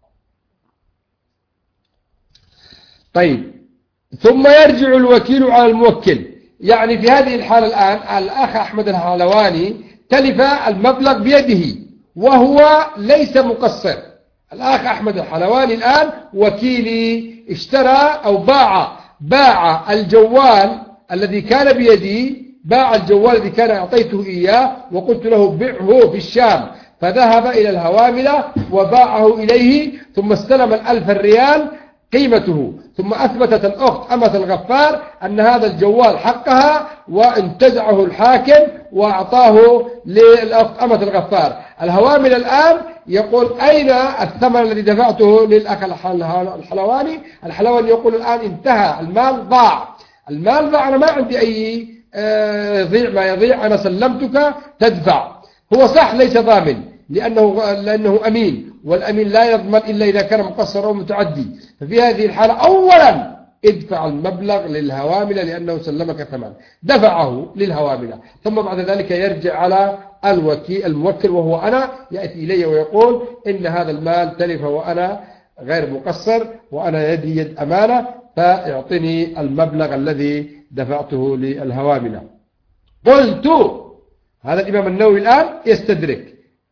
Speaker 1: طيب، ثم يرجع الوكيل على الموكل. يعني في هذه الحالة الآن الأخ أحمد الحلواني تلف المبلغ بيده وهو ليس مقصر. الأخ أحمد الحلواني الآن وكيلي، اشترى أو باع الجوال الذي كان بيدي، باع الجوال الذي كان أعطيته إياه وقلت له بيعه في الشام، فذهب إلى الهواملة وباعه إليه، ثم استلم 1000 ريال قيمته، ثم أثبتت الأخت أمة الغفار أن هذا الجوال حقها، وانتزعه الحاكم وأعطاه للأخت أمة الغفار. الهوامل الآن يقول أين الثمن الذي دفعته للأخ الحلواني؟ الحلواني يقول الآن انتهى، المال ضاع، أنا ما عندي أي يضيع ما يضيع، أنا سلمتك تدفع. هو صح ليس ضامن لأنه أمين، والأمين لا يضمن إلا إذا كان مقصر أو متعدي. ففي هذه الحالة أولا ادفع المبلغ للهواملة لأنه سلمك ثمن، دفعه للهواملة، ثم بعد ذلك يرجع على الموكل وهو أنا، يأتي إلي ويقول إن هذا المال تلف وأنا غير مقصر وأنا يدي يد أمانة، فاعطني المبلغ الذي دفعته للهواملة. قلت هذا الإمام النووي الآن يستدرك،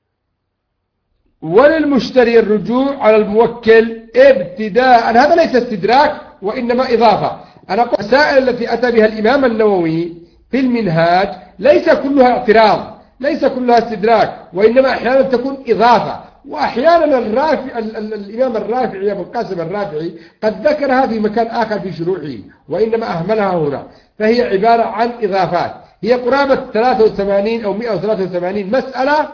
Speaker 1: وللمشتري الرجوع على الموكل ابتداء. هذا ليس استدراك وإنما إضافة. أنا قلت المسائل التي أتى بها الإمام النووي في المنهاج ليس كلها اعتراض، ليس كلها استدراك، وإنما أحيانا تكون إضافة. وأحيانا الإمام الرافعي أبو القاسم الرافعي قد ذكرها في مكان آخر في شروحه، وإنما أهملها هنا، فهي عبارة عن إضافات. هي قرابة 83 أو 183 مسألة.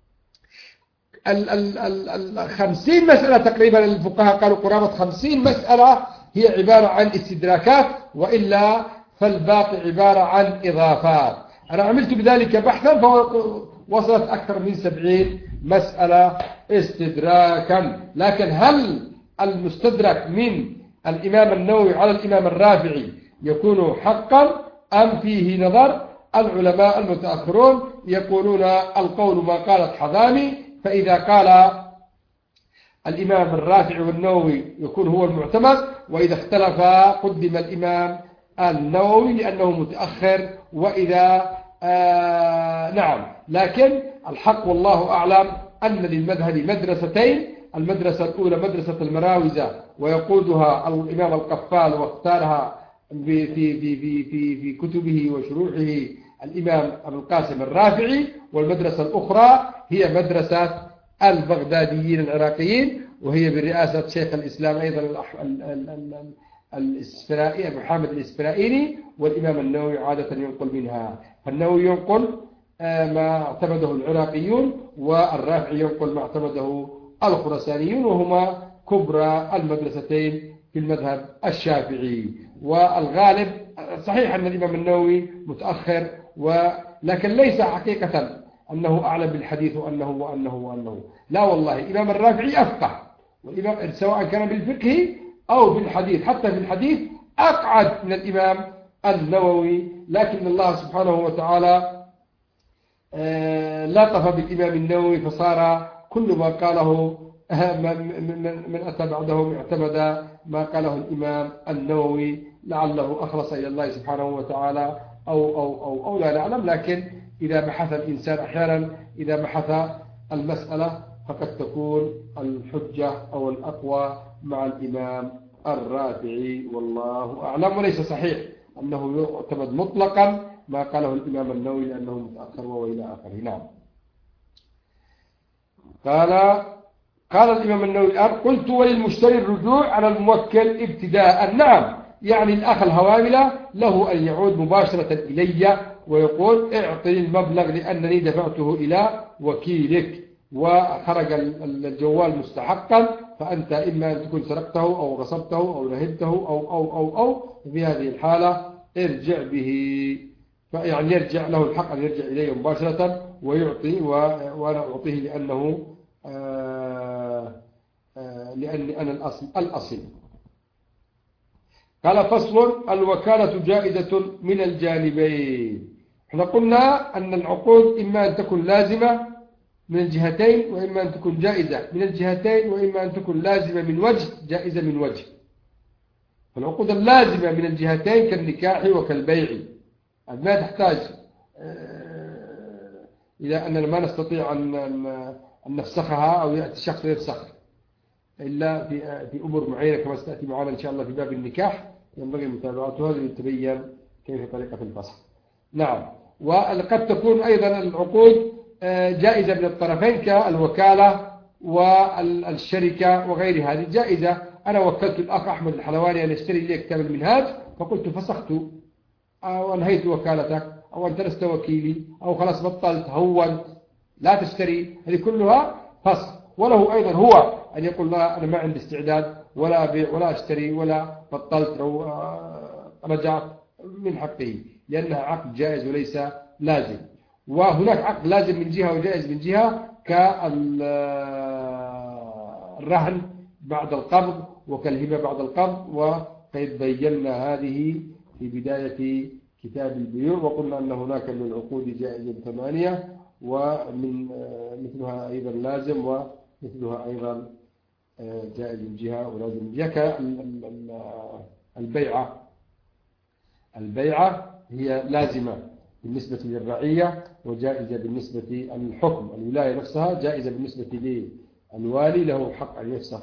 Speaker 1: 50 مسألة تقريبا الفقهاء قالوا قرابة 50 مسألة هي عبارة عن استدراكات، وإلا فالباقي عبارة عن إضافات. أنا عملت بذلك بحثا فوصلت أكثر من 70 مسألة استدراكا. لكن هل المستدرك من الإمام النووي على الإمام الرافعي يكون حقا أم فيه نظر؟ العلماء المتأخرون يقولون القول ما قالت حضامي، فإذا قال الإمام الرافعي والنووي يكون هو المعتمد، وإذا اختلف قدم الإمام النووي لأنه متأخر، وإذا نعم. لكن الحق والله أعلم أن للمذهب مدرستين. المدرسة الأولى مدرسة المراوزة ويقودها الإمام القفال، واختارها في كتبه وشروحه الإمام أبو القاسم الرافعي، والمدرسة الأخرى هي مدرسة البغداديين العراقيين، وهي برئاسة شيخ الإسلام أيضا محمد الإسفرائيني، والإمام النووي عادة ينقل منها. فالنووي ينقل ما اعتمده العراقيون، والرافعي ينقل ما اعتمده الخراسانيون، وهما كبرى المدرستين في المذهب الشافعي. والغالب صحيح أن الإمام النووي متأخر، ولكن ليس حقيقة أنه أعلم بالحديث وأنه لا والله، الإمام الرافعي أفقه، والإمام سواء كان بالفقه أو بالحديث، حتى في الحديث أقعد من الإمام النووي، لكن الله سبحانه وتعالى لطف بالإمام النووي، فصار كل ما قاله من أتى بعدهم اعتمد ما قاله الإمام النووي، لعله أخلص إلى الله سبحانه وتعالى أو لا نعلم. لكن إذا بحث الإنسان أحيانا، إذا بحث المسألة فقد تكون الحجة أو الأقوى مع الإمام الرافعي، والله أعلم. وليس صحيح أنه يعتمد مطلقا ما قاله الإمام النووي لأنه متأخر وإلى آخره. نعم. قال الإمام النووي الآن: قلت وللمشتري الرجوع على الموكل ابتداء. نعم، يعني الأخ الهواملة له أن يعود مباشرة إلي ويقول: اعطني المبلغ لأنني دفعته إلى وكيلك وخرج الجوال مستحقا، فأنت إما أن تكون سرقته أو غصبته أو نهبته أو في هذه الحالة ارجع به، يعني يرجع له الحق أن يرجع إليه مباشرة ويعطي، وأنا أعطيه لأني أنا الأصل. قال: فصل: الوكالة جائزة من الجانبين. احنا قلنا أن العقود إما أن تكون لازمة من الجهتين، وإما أن تكون جائزة من الجهتين، وإما أن تكون لازمة من وجه جائزة من وجه. فالعقود اللازمة من الجهتين كالنكاح وكالبيع ما تحتاج إلى أننا ما نستطيع أن نفسخها أو يأتي شخص يفسخ إلا في أمور معينة كما ستأتي معنا إن شاء الله في باب النكاح، ينبغي متابعتها لتبين كيف طريقة الفسخ. نعم. وقد تكون أيضا العقود جائزة من الطرفين كالوكالة والشركة وغير هذه جائزة. أنا وكلت الأخ أحمد الحلواني أن يشتري لي كتاب المنهاج، فقلت فسخت أو أنهيت وكالتك أو أنت لست وكيلي أو خلاص بطلت هون لا تشتري. هذه كلها فسخ. وله أيضا هو أن يقول: لا أنا ما عندي استعداد ولا أبيع ولا أشتري ولا بطلت أو رجعت، من حقه، لأنها عقد جائز وليس لازم. وهناك عقد لازم من جهة وجائز من جهة كالرهن بعد القبض وكالهبة بعد القبض، وقد بينا هذه في بداية كتاب البيوع، وقلنا أن هناك من العقود جائزة 8، ومن مثلها أيضا لازم، ومثلها أيضا جائز من جهة ولازم من جهة. البيعة هي لازمة بالنسبة للرعية وجائزة بالنسبة للحكم. الولاية نفسها جائزة بالنسبة للوالي، له حق أن يفسخ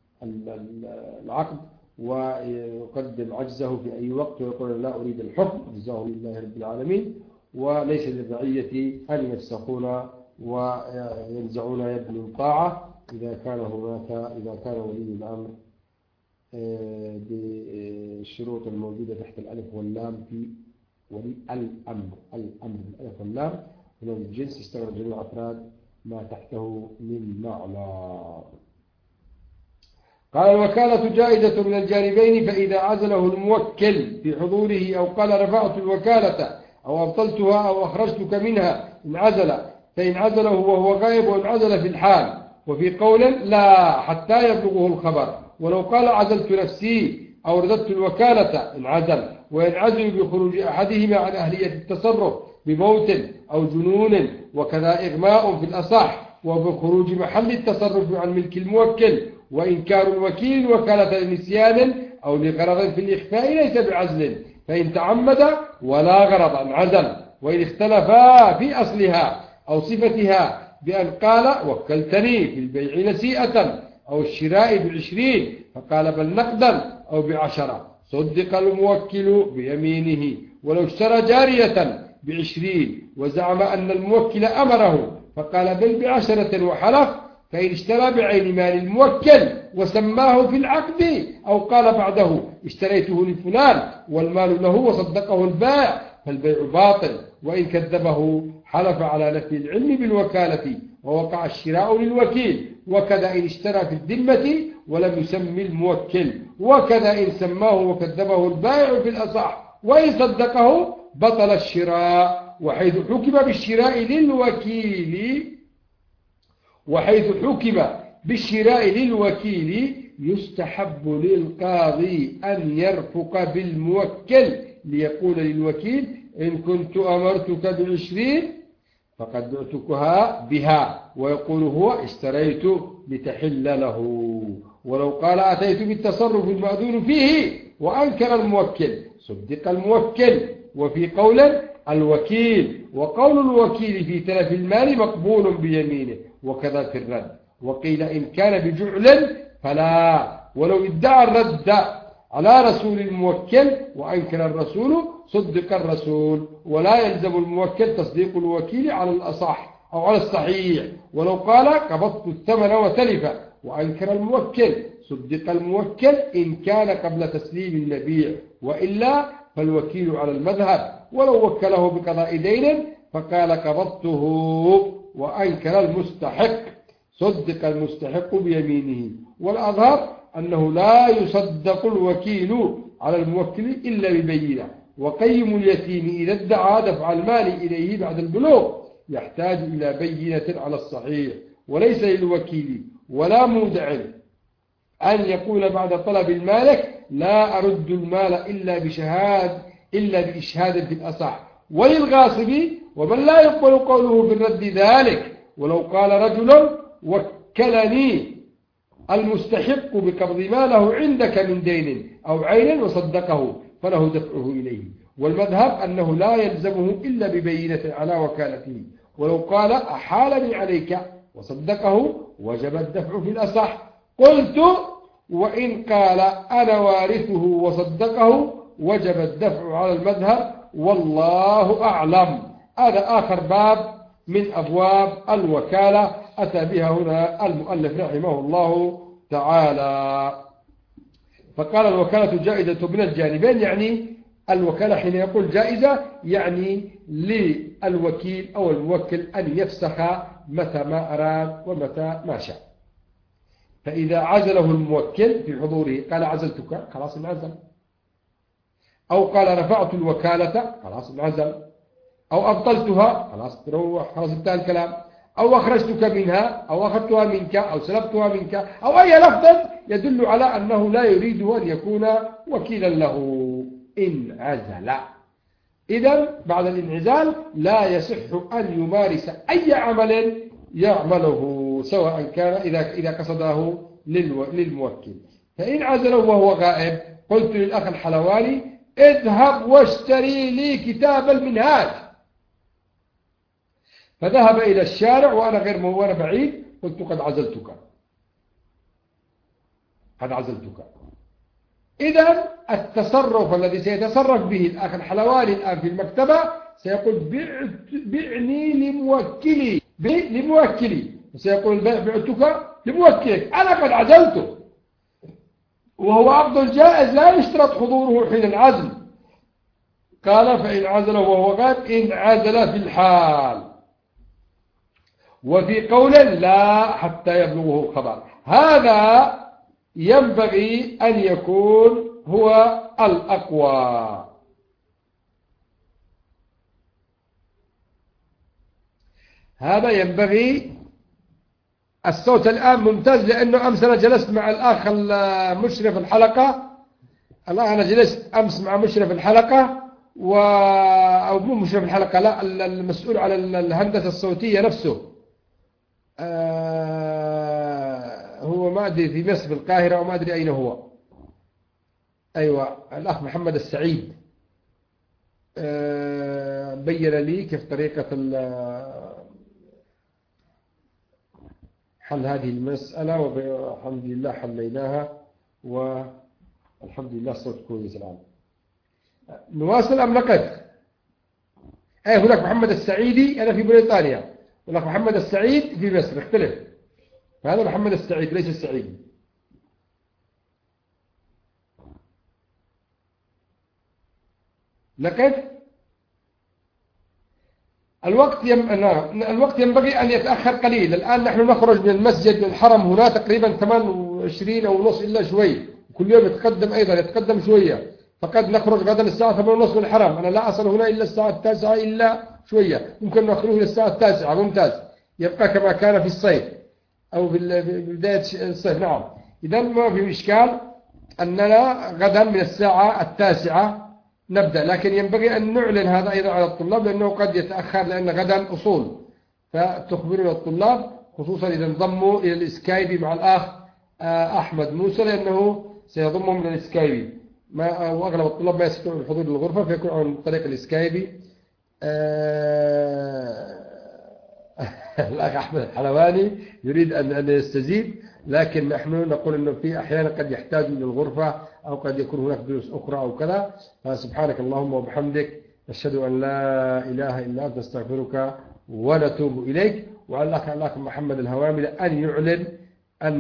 Speaker 1: العقد ويقدم عجزه في أي وقت ويقول: لا أريد الحكم، جزاه لله رب العالمين. وليس للرعية أن يفسخون وينزعون يد من طاعة إذا كان ولي الأمر بالشروط الموجودة تحت الألف واللام في ولي الأمر. الألف واللام من الجنس يستغرق جميع أفراد ما تحته من معنى. قال: الوكالة جائزة من الجانبين، فإذا عزله الموكل في حضوره أو قال: رفعت الوكالة أو أبطلتها أو أخرجتك منها انعزل، فإن عزله وهو غائب وانعزل في الحال. وفي قول: لا حتى يبلغه الخبر. ولو قال: عزلت نفسي أو رددت الوكالة انعزل، وينعزل بخروج أحدهما عن أهلية التصرف بموت أو جنون، وكذا إغماء في الأصح، وبخروج محل التصرف عن ملك الموكل. وإنكار الوكيل وكالة لنسيان أو لغرض في الإخفاء ليس بعزل، فإن تعمد ولا غرض انعزل. وإن اختلفا في أصلها أو صفتها بأن قال: وكلتني في البيع نسيئة أو الشراء ب20 فقال: بل نقدا أو ب10، صدق الموكل بيمينه. ولو اشترى جارية ب20 وزعم أن الموكل أمره فقال بل ب10 وحلف، فإن اشترى بعين مال الموكل وسماه في العقد أو قال بعده اشتريته لفلان والمال له وصدقه البائع فالبيع باطل، وإن كذبه حلف على نفي العلم بالوكالة ووقع الشراء للوكيل. وكذا إن اشترى في الذمة ولم يسمي الموكل، وكذا إن سماه وكذبه البائع في الأصح، وإن صدقه بطل الشراء. وحيث حكم بالشراء للوكيل يستحب للقاضي أن يرفق بالموكل ليقول للوكيل إن كنت أمرتك ب20 فقد بعتكها بها، ويقول هو اشتريت لتحل له. ولو قال أتيت بالتصرف المأذون فيه وأنكر الموكل صدق الموكل. وفي قول الوكيل وقول الوكيل في تلف المال مقبول بيمينه، وكذا في الرد. وقيل إن كان بجعل فلا، ولو ادعى الرد على رسول الموكل وأنكر الرسول صدق الرسول، ولا يلزم الموكل تصديق الوكيل على الأصح أو على الصحيح. ولو قال قبضت الثمن وتلف وأنكر الموكل صدق الموكل إن كان قبل تسليم المبيع، وإلا فالوكيل على المذهب. ولو وكله بقضاء دين فقال قبضته وأنكر المستحق صدق المستحق بيمينه. والأظهر أنه لا يصدق الوكيل على الموكل إلا ببينة. وقيم اليتيم إذا ادعى دفع المال إليه بعد البلوغ يحتاج إلى بينة على الصحيح، وليس للوكيل ولا مودع أن يقول بعد طلب المالك لا أرد المال إلا بإشهاد في الأصح. وللغاصب ومن لا يقبل قوله بالرد ذلك، ولو قال رجل وكلني المستحق بقبض ماله عندك من دين أو عين وصدقه فله دفعه إليه. والمذهب أنه لا يلزمه إلا ببينة على وكالته. ولو قال أحالني عليك وصدقه وجب الدفع في الأصح. قلت وإن قال أنا وارثه وصدقه وجب الدفع على المذهب والله أعلم. هذا آخر باب من أبواب الوكالة أتى بها هنا المؤلف رحمه الله تعالى. فقال الوكالة جائزة من الجانبين، يعني الوكالة حين يقول جائزة يعني للوكيل أو الموكل أن يفسخ متى ما أراد ومتى ما شاء. فإذا عزله الموكل في حضوره قال عزلتك خلاص انعزل، أو قال رفعت الوكالة خلاص انعزل، أو أبطلتها خلاص تروح خلاص انتهى الكلام، أو أخرجتك منها أو أخذتها منك أو سلبتها منك أو أي لفظ يدل على أنه لا يريد أن يكون وكيلا له انعزل. إذن بعد الانعزال لا يصح أن يمارس أي عمل يعمله سواء كان إذا قصده للموكل. فإن عزله وهو غائب قلت للأخ الحلواني اذهب واشتري لي كتاب المنهاج، فذهب إلى الشارع وأنا بعيد قلت قد عزلتك. إذن التصرف الذي سيتصرف به الأخ الحلواني الآن في المكتبة سيقول بعني لموكلي، وسيقول بعتك لموكلك، أنا قد عزلته. وهو عقد جائز لا يشترط حضوره حين العزل. قال فإن عزله وهو غائب انعزل في الحال. وفي قول لا حتى يبلغه الخبر. هذا ينبغي أن يكون هو الأقوى. هذا ينبغي. الصوت الآن ممتاز لأنه أمس أنا جلست مع الأخ مشرف الحلقة. أنا جلست أمس مع مشرف الحلقة أو مو مشرف الحلقة، لا، المسؤول على الهندسة الصوتية نفسه. هو ما أدري في مصر في القاهرة أو ما أدري أين هو. أيوة الأخ محمد السعيد بين لي كيف طريقة حل هذه المسألة، والحمد لله حليناها. الحمد لله الصوت كويس الآن. نواصل أم نقف؟ هناك محمد السعيدي أنا في بريطانيا، هناك محمد السعيد في مصر، اختلف. هذا محمد السعيد ليس السعيدي. نقف. الوقت ينبغي أن يتأخر قليل. الآن نحن نخرج من المسجد من الحرم هنا تقريبا 28 أو نص إلا شوي، كل يوم يتقدم أيضا يتقدم شوية، فقد نخرج غدا الساعة 8 ونص من الحرم. أنا لا أصل هنا إلا الساعة 9 إلا شوية، ممكن نخرج إلى الساعة 9. ممتاز، يبقى كما كان في الصيف أو في بداية الصيف. نعم، إذا ما في إشكال أننا غدا من الساعة 9 نبدأ، لكن ينبغي أن نعلن هذا أيضا على الطلاب لأنه قد يتأخر، لأن غدا أصول، فتخبرون الطلاب خصوصا إذا انضموا إلى الإسكايبي مع الأخ أحمد موسى، لأنه سيضمهم إلى الإسكايبي. وأغلب الطلاب ما يستطيعون الحضور للغرفة فيكون عن طريق الإسكايبي. الأخ أحمد الحلواني يريد أن يستجيب، لكن نحن نقول أنه في أحيانا قد يحتاج إلى الغرفة أو قد يكون هناك دروس أخرى أو كذا. فسبحانك اللهم وبحمدك نشهد أن لا إله إلا أنت نستغفرك ونتوب إليك. وعلى الأخ محمد الهوامي أن يعلن أن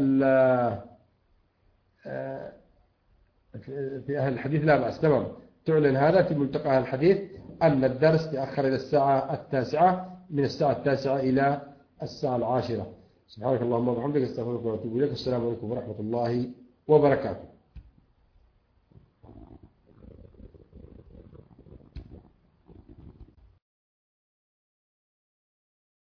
Speaker 1: في أهل الحديث لا بأس، تمام، تعلن هذا في ملتقى أهل الحديث أن الدرس تأخر إلى الساعة 9، من الساعة 9 إلى الساعة 10. سبحانك اللهم وبحمدك استغفرك واتوب إليك. السلام عليكم ورحمة الله وبركاته.